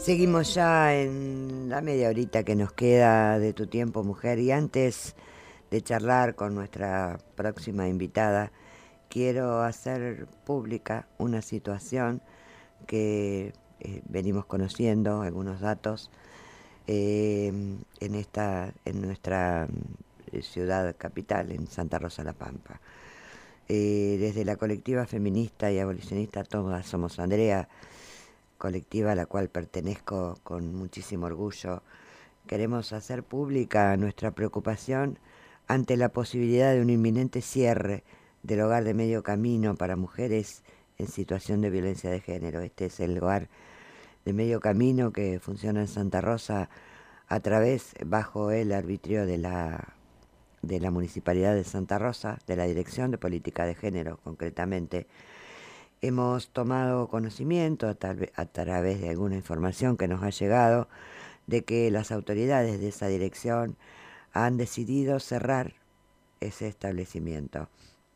Seguimos ya en la media horita que nos queda de tu tiempo, mujer, y antes de charlar con nuestra próxima invitada, quiero hacer pública una situación que venimos conociendo, algunos datos, en nuestra ciudad capital, en Santa Rosa La Pampa. Desde la colectiva feminista y abolicionista Todas Somos Andrea, colectiva a la cual pertenezco con muchísimo orgullo, queremos hacer pública nuestra preocupación ante la posibilidad de un inminente cierre del hogar de medio camino para mujeres en situación de violencia de género. Este es el hogar de medio camino que funciona en Santa Rosa bajo el arbitrio de la Municipalidad de Santa Rosa, de la Dirección de Política de Género concretamente. Hemos tomado conocimiento a través de alguna información que nos ha llegado de que las autoridades de esa dirección han decidido cerrar ese establecimiento.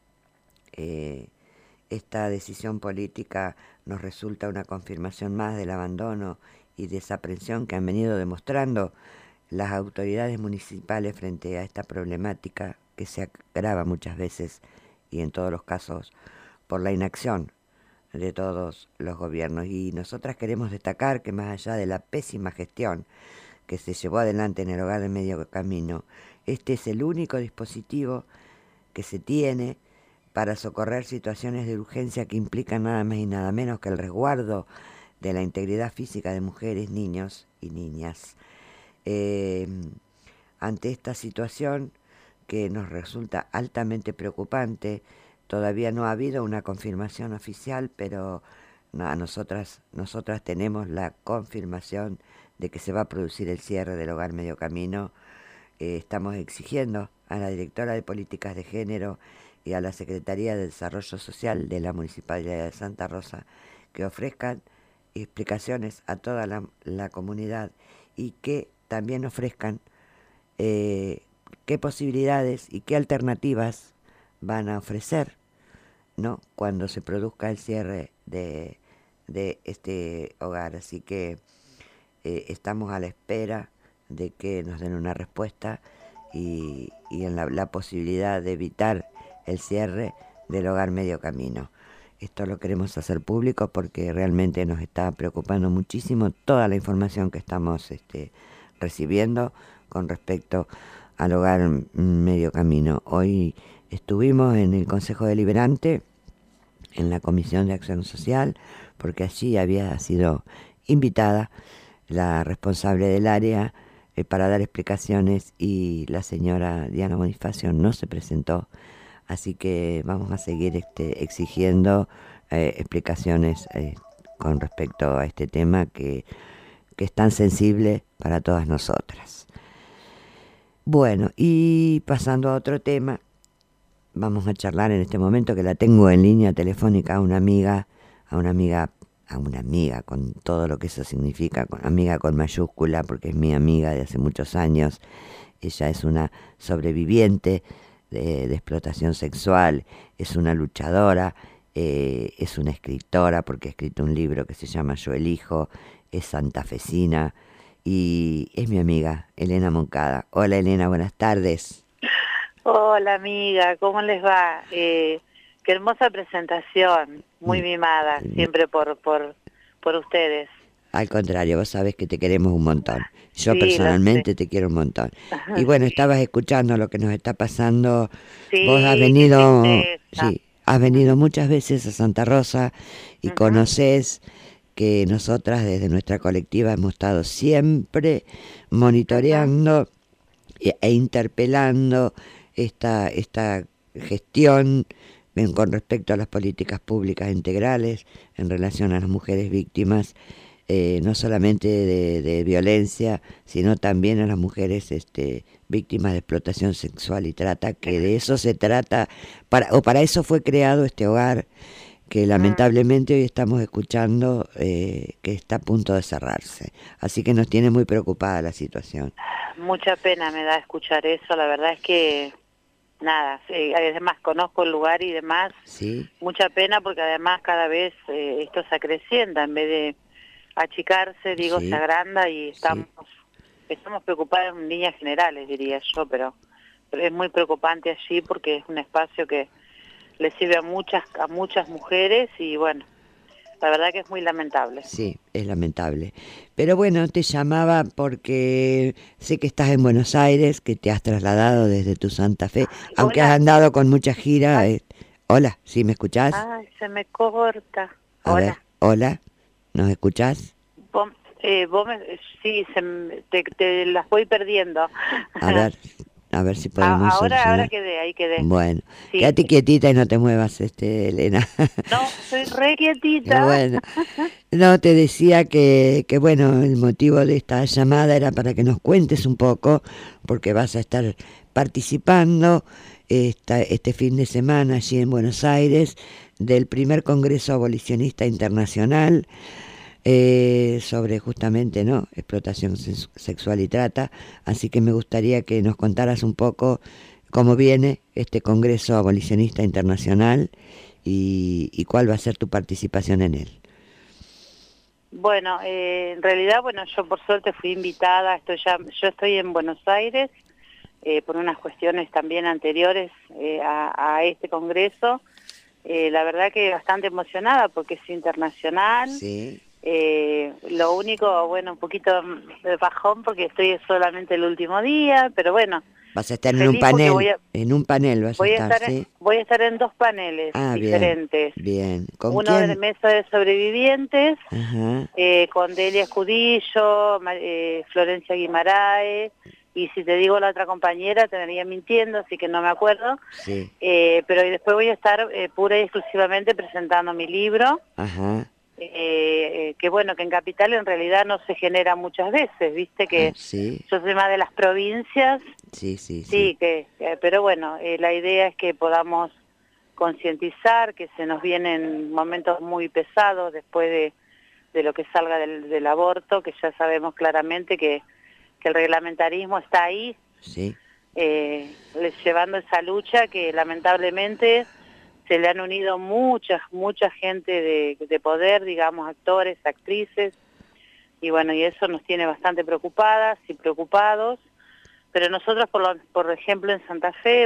Esta decisión política nos resulta una confirmación más del abandono y desaprensión que han venido demostrando las autoridades municipales frente a esta problemática que se agrava muchas veces y en todos los casos por la inacción de todos los gobiernos. Y nosotras queremos destacar que más allá de la pésima gestión que se llevó adelante en el hogar de medio camino, este es el único dispositivo que se tiene para socorrer situaciones de urgencia que implican nada más y nada menos que el resguardo de la integridad física de mujeres, niños y niñas. Ante esta situación que nos resulta altamente preocupante, todavía no ha habido una confirmación oficial, pero nosotras tenemos la confirmación de que se va a producir el cierre del hogar medio camino. Estamos exigiendo a la directora de Políticas de Género y a la Secretaría de Desarrollo Social de la Municipalidad de Santa Rosa que ofrezcan explicaciones a toda la comunidad y que también ofrezcan qué posibilidades y qué alternativas van a ofrecer, ¿no?, cuando se produzca el cierre de este hogar. Así que estamos a la espera de que nos den una respuesta y en la posibilidad de evitar el cierre del hogar medio camino. Esto lo queremos hacer público porque realmente nos está preocupando muchísimo toda la información que estamos recibiendo con respecto al hogar medio camino. Hoy estuvimos en el Consejo Deliberante, en la Comisión de Acción Social, porque allí había sido invitada la responsable del área para dar explicaciones y la señora Diana Bonifacio no se presentó, así que vamos a seguir exigiendo explicaciones con respecto a este tema que es tan sensible para todas nosotras. Bueno, y pasando a otro tema, vamos a charlar en este momento que la tengo en línea telefónica a una amiga con todo lo que eso significa, amiga con mayúscula, porque es mi amiga de hace muchos años. Ella es una sobreviviente de explotación sexual, es una luchadora, es una escritora, porque ha escrito un libro que se llama Yo elijo, es santafesina y es mi amiga Elena Moncada. Hola Elena, buenas tardes. Hola amiga, ¿cómo les va? Qué hermosa presentación, muy mimada, siempre por ustedes. Al contrario, vos sabés que te queremos un montón. Yo Sí, lo sé. personalmente te quiero un montón. Y bueno, estabas escuchando lo que nos está pasando. Vos has Sí, qué venido, tristeza. sí, has venido muchas veces a Santa Rosa y Ujú. conocés que nosotras desde nuestra colectiva hemos estado siempre monitoreando e interpelando esta gestión con respecto a las políticas públicas integrales en relación a las mujeres víctimas, no solamente de violencia, sino también a las mujeres víctimas de explotación sexual y trata, que de eso se trata, para eso fue creado este hogar, que lamentablemente hoy estamos escuchando que está a punto de cerrarse. Así que nos tiene muy preocupada la situación. Mucha pena me da escuchar eso, la verdad es que nada, sí, además conozco el lugar y demás, ¿Sí? mucha pena porque además cada vez esto se acrecienta en vez achicarse, digo, Sí, se agranda y sí. estamos preocupados en líneas generales, diría yo, pero es muy preocupante allí porque es un espacio que le sirve a muchas mujeres y bueno, la verdad que es muy lamentable. Sí, es lamentable. Pero bueno, te llamaba porque sé que estás en Buenos Aires, que te has trasladado desde tu Santa Fe, Ay, aunque has hola, andado con mucha gira. ay, Hola, ¿sí me escuchás? ay, se me corta. A ver, Hola, hola, ¿nos escuchás? vos, sí, te las voy perdiendo. A ver, a ver si podemos Ahora solucionar. quedé, ahí quedé. Bueno, Sí, quédate quietita y no te muevas, Elena. no, estoy re quietita. Bueno, no, te decía que bueno, el motivo de esta llamada era para que nos cuentes un poco, porque vas a estar participando este fin de semana allí en Buenos Aires del primer Congreso Abolicionista Internacional sobre justamente no explotación sexual y trata. Así que me gustaría que nos contaras un poco cómo viene este Congreso Abolicionista Internacional y cuál va a ser tu participación en él. Bueno, en realidad, bueno, yo por suerte fui invitada, yo estoy en Buenos Aires por unas cuestiones también anteriores a este congreso. La verdad que bastante emocionada porque es internacional. Sí. Lo único, bueno, un poquito de bajón porque estoy solamente el último día, pero bueno, Vas a estar feliz porque en un panel vas a estar, ¿sí? voy a estar en dos paneles Ah, bien, diferentes. bien. ¿Con Uno de la quién? mesa de sobrevivientes, Ajá, con Delia Escudillo, Florencia Guimaraes, y si te digo la otra compañera te estaría mintiendo, así que no me acuerdo. sí, Pero después voy a estar pura y exclusivamente presentando mi libro, ajá, que bueno, que en Capital en realidad no se genera muchas veces, viste ah, que sí, yo soy más de las provincias, sí, sí, sí, sí, pero bueno, la idea es que podamos concientizar que se nos vienen momentos muy pesados después de lo que salga del aborto, que ya sabemos claramente que el reglamentarismo está ahí, sí, llevando esa lucha que lamentablemente se le han unido mucha gente de poder, digamos, actores, actrices, y bueno, y eso nos tiene bastante preocupadas y preocupados, pero nosotros, por ejemplo, en Santa Fe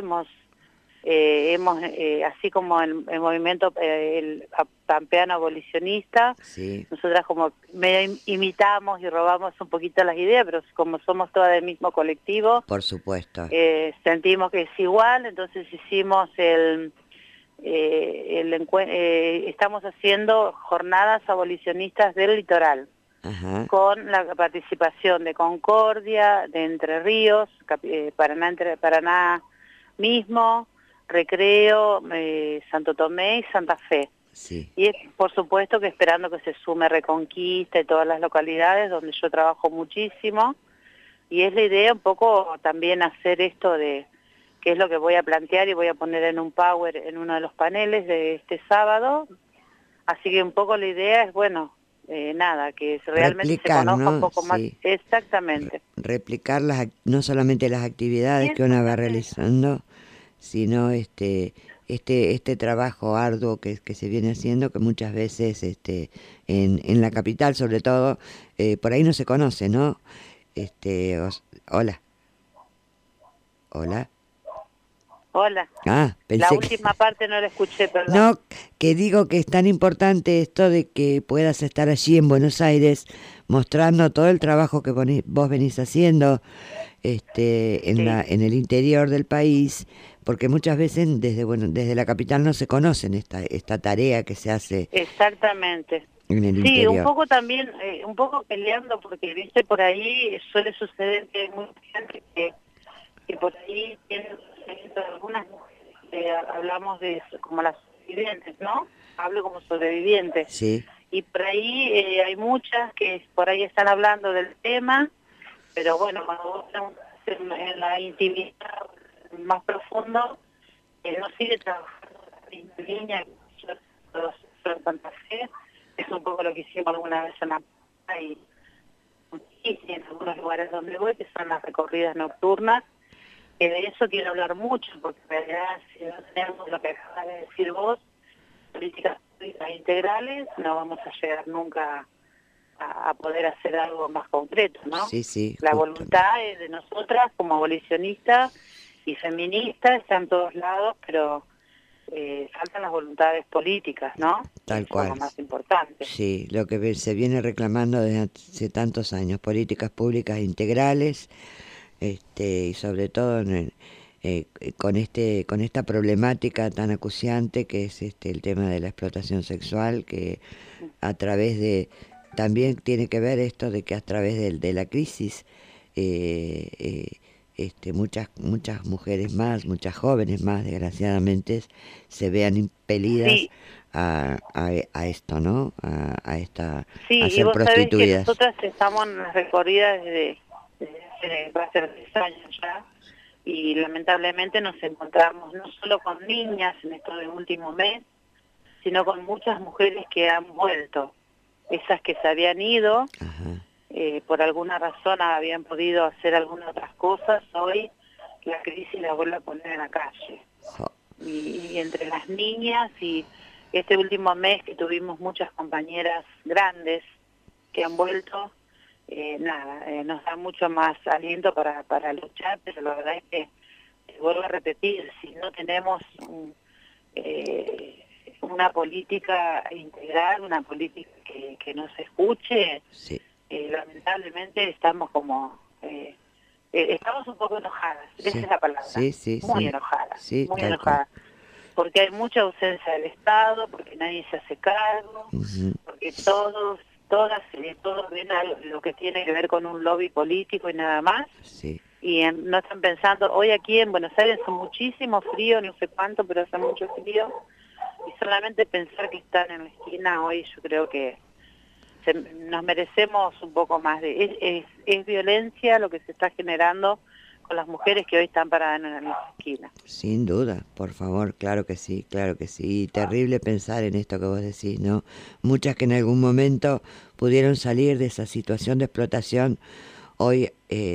así como el movimiento pampeano abolicionista, sí, nosotras como medio imitamos y robamos un poquito las ideas, pero como somos todas del mismo colectivo, por supuesto. sentimos que es igual, entonces hicimos estamos haciendo jornadas abolicionistas del litoral, Ajá, con la participación de Concordia, de Entre Ríos, Paraná mismo, Recreo, Santo Tomé y Santa Fe. sí. Y es, por supuesto que esperando que se sume Reconquista y todas las localidades donde yo trabajo muchísimo. Y es la idea un poco también hacer esto de, que es lo que voy a plantear y voy a poner en un power en uno de los paneles de este sábado. Así que un poco la idea es, bueno, nada, que realmente se Replicar, conozca un ¿no? poco más Sí. exactamente. Replicar no solamente las actividades que uno va Exactamente. realizando, sino este trabajo arduo que se viene haciendo, que muchas veces en la capital sobre todo, por ahí no se conoce, ¿no? Hola, hola. Hola. Ah, La pensé que... última parte no la escuché, perdón. No, que digo que es tan importante esto de que puedas estar allí en Buenos Aires mostrando todo el trabajo que vos venís haciendo Sí, en el interior del país, porque muchas veces desde la capital no se conocen esta tarea que se hace exactamente. en el Sí, un interior. poco también, un poco peleando, porque viste por ahí suele suceder que hay mucha gente que por ahí tiene conocimiento de algunas mujeres, hablamos de como las sobrevivientes, ¿no? Hablo como sobrevivientes. Sí, Y por ahí hay muchas que por ahí están hablando del tema, pero bueno, cuando vos en la intimidad más profundo, no sigue trabajando en la misma línea que nosotros en Santa Fe, es un poco lo que hicimos alguna vez en la y en algunos lugares donde voy, que son las recorridas nocturnas, que de eso quiero hablar mucho, porque en realidad si no tenemos lo que acabas de decir vos, políticas públicas integrales, no vamos a llegar nunca a poder hacer algo más concreto, ¿no? Sí, sí, La justo. voluntad es de nosotras como abolicionistas y feministas, está en todos lados, pero faltan las voluntades políticas, ¿no? Tal Eso es lo cual. más importante. Sí, lo que se viene reclamando desde hace tantos años, políticas públicas integrales, y sobre todo con esta problemática tan acuciante que es el tema de la explotación sexual, que a través de, también tiene que ver esto de que a través de la crisis, eh, eh, muchas mujeres más, muchas jóvenes más, desgraciadamente, se vean impelidas Sí, a esto, ¿no? A sí, y ser vos sabés que prostituidas. nosotras estamos en las recorridas desde hace, va a ser 10 años ya, y lamentablemente nos encontramos no solo con niñas en estos del último mes, sino con muchas mujeres que han vuelto. Esas que se habían ido, Ajá. por alguna razón habían podido hacer algunas otras cosas, hoy la crisis las vuelve a poner en la calle. Jo, Y entre las niñas y este último mes que tuvimos muchas compañeras grandes que han vuelto, nos da mucho más aliento para luchar, pero la verdad es que, te vuelvo a repetir, si no tenemos una política integral, una política que nos escuche, sí, lamentablemente estamos como... estamos un poco enojadas, esa sí, es la palabra, sí, sí, muy sí, enojadas, sí, muy tal cual. enojadas, porque hay mucha ausencia del Estado, porque nadie se hace cargo, Ujú, porque todos ven lo que tiene que ver con un lobby político y nada más, sí, y no están pensando, hoy aquí en Buenos Aires hace muchísimo frío, no sé cuánto, pero hace mucho frío, y solamente pensar que están en la esquina hoy, yo creo que nos merecemos un poco más es violencia lo que se está generando con las mujeres que hoy están paradas en la esquina. sin duda, por favor, claro que sí, claro que sí. Y terrible pensar en esto que vos decís, ¿no? Muchas que en algún momento pudieron salir de esa situación de explotación, hoy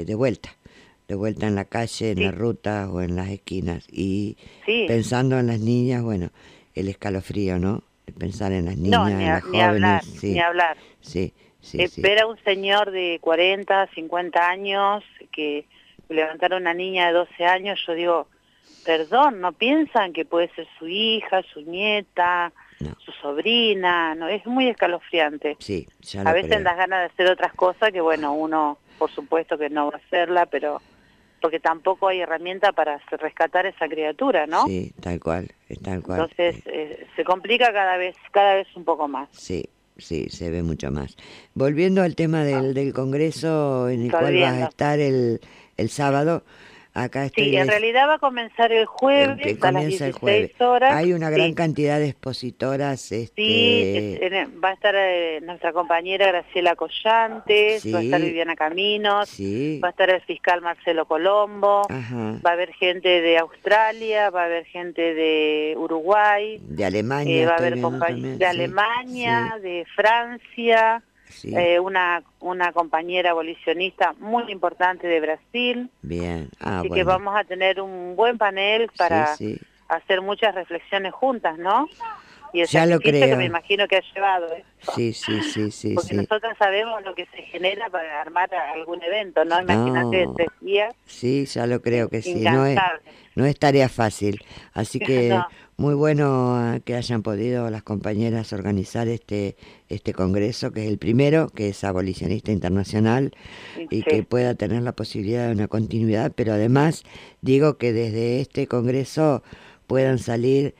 de vuelta en la calle, en la Sí, ruta o en las esquinas. Y sí, pensando en las niñas, bueno, el escalofrío, ¿no? Pensar en las no, niñas, en las ni jóvenes, hablar, ni sí, hablar. sí, sí, sí, Ver a un señor de 40, 50 años que levantara una niña de 12 años, yo digo, perdón, ¿no piensan que puede ser su hija, su nieta, no, su sobrina? No, es muy escalofriante. sí, ya A lo veces creo. das ganas de hacer otras cosas que, bueno, uno por supuesto que no va a hacerla, pero porque tampoco hay herramienta para rescatar esa criatura, ¿no? Sí, tal cual, es tal cual. Entonces se complica cada vez un poco más. Sí, sí, se ve mucho más. Volviendo al tema del congreso en el cual vas a Volviendo. estar el sábado, acá estoy Sí, en realidad va a comenzar el jueves que a las comienza el 16 jueves. horas. Hay una gran Sí, cantidad de expositoras, sí, va a estar nuestra compañera Graciela Collantes, va a estar sí, Viviana Caminos, va sí, a estar el fiscal Marcelo Colombo, ajá, va a haber gente de Australia, va a haber gente de Uruguay, de Alemania va a estoy haber viendo también, de sí, sí, Alemania, de Francia, sí, una compañera abolicionista muy importante de Brasil. bien, ah, Así que bueno, vamos a tener un buen panel sí, para sí, hacer muchas reflexiones juntas, ¿no? Y el ya lo sacrificio que me creo, imagino que ha llevado, sí, sí, sí, sí, porque sí, nosotras sabemos lo que se genera para armar algún evento, ¿no? Imagínate de no, 3 días, sí, ya lo creo que sí, incansable. no es tarea fácil, así que No, muy bueno que hayan podido las compañeras organizar este congreso, que es el primero, que es abolicionista internacional, y que sí, pueda tener la posibilidad de una continuidad, pero además digo que desde este congreso puedan salir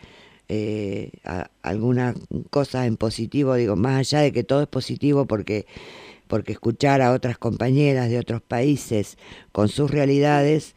algunas cosas en positivo, digo, más allá de que todo es positivo porque escuchar a otras compañeras de otros países con sus realidades,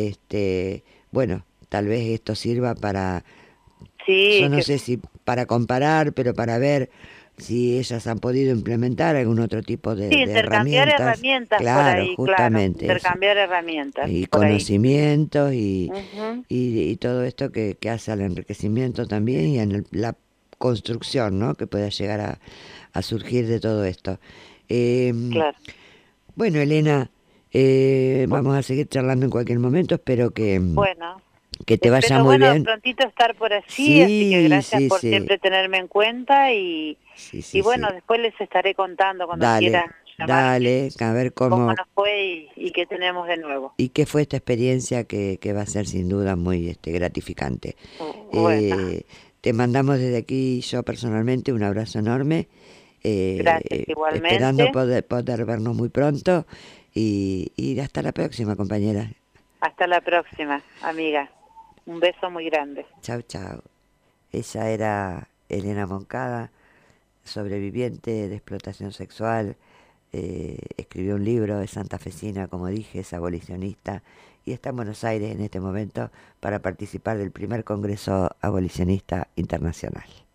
bueno, tal vez esto sirva para, yo sí, no que sé si para comparar, pero para ver si ellas han podido implementar algún otro tipo sí, de intercambiar herramientas, herramientas por claro, ahí, claro, justamente eso, intercambiar herramientas y por ahí. conocimientos Ujú, y todo esto que hace al enriquecimiento también y en la construcción, ¿no? Que pueda llegar a surgir de todo esto. Eh, claro. bueno, Elena, Bu- vamos a seguir charlando en cualquier momento. Espero Bueno, Que te vaya Espero, muy bueno, bien. prontito estar por allí, así que Sí, gracias sí, por sí. siempre tenerme en cuenta Sí, y sí, sí. bueno, después les estaré contando cuando Dale, quieran llamarme dale, a ver cómo cómo, nos fue y qué tenemos de nuevo. y qué fue esta experiencia que va a ser sin duda muy gratificante. Bueno, Eh, Te mandamos desde aquí, yo personalmente, un abrazo enorme, gracias esperando igualmente. poder vernos muy pronto y hasta la próxima, compañera. Hasta la próxima, amiga. Un beso muy grande. Chau, chau. Ella era Elena Moncada, sobreviviente de explotación sexual. Escribió un libro, es santafesina, como dije, es abolicionista y está en Buenos Aires en este momento para participar del primer Congreso Abolicionista Internacional.